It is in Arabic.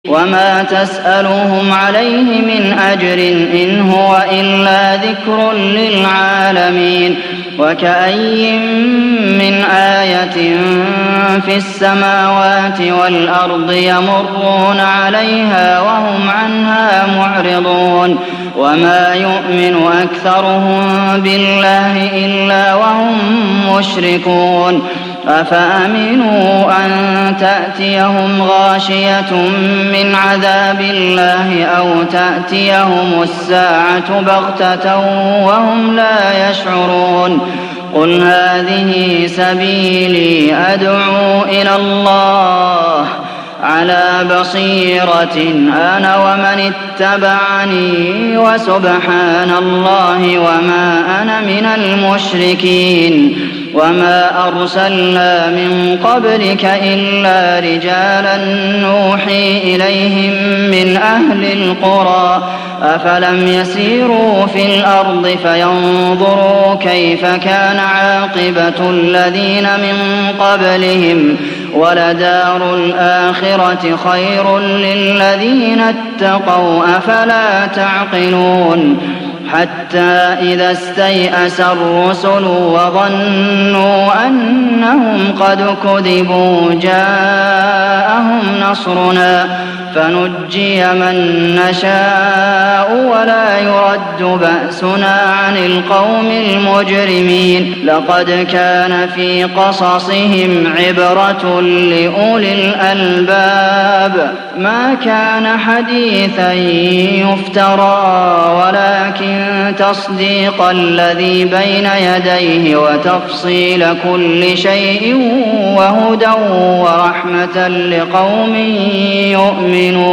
وما تسألهم عليه من أجر إن هو إلا ذكر للعالمين وكأي من آية في السماوات والأرض يمرون عليها وهم عنها معرضون وما يؤمن أكثرهم بالله إلا وهم مشركون أفأمنوا أن تأتيهم غاشية من عذاب الله أو تأتيهم الساعة بغتة وهم لا يشعرون قل هذه سبيلي أدعو إلى الله على بصيرة أنا ومن اتبعني وسبحان الله وما أنا من المشركين وما أرسلنا من قبلك إلا رجالا نوحي إليهم من أهل القرى أفلم يسيروا في الأرض فينظروا كيف كان عاقبة الذين من قبلهم ولدار الآخرة خير للذين اتقوا أفلا تعقلون حتى إذا استيأس الرسل وظنوا أنهم قد كذبوا جاءهم نصرنا فنجي من نشاء ولا يرد بأسنا عن القوم المجرمين لقد كان في قصصهم عبرة لأولي الألباب ما كان حديثا يفترى ولكن تصديق الذي بين يديه وتفصيل كل شيء وهدى ورحمة لقوم يؤمنون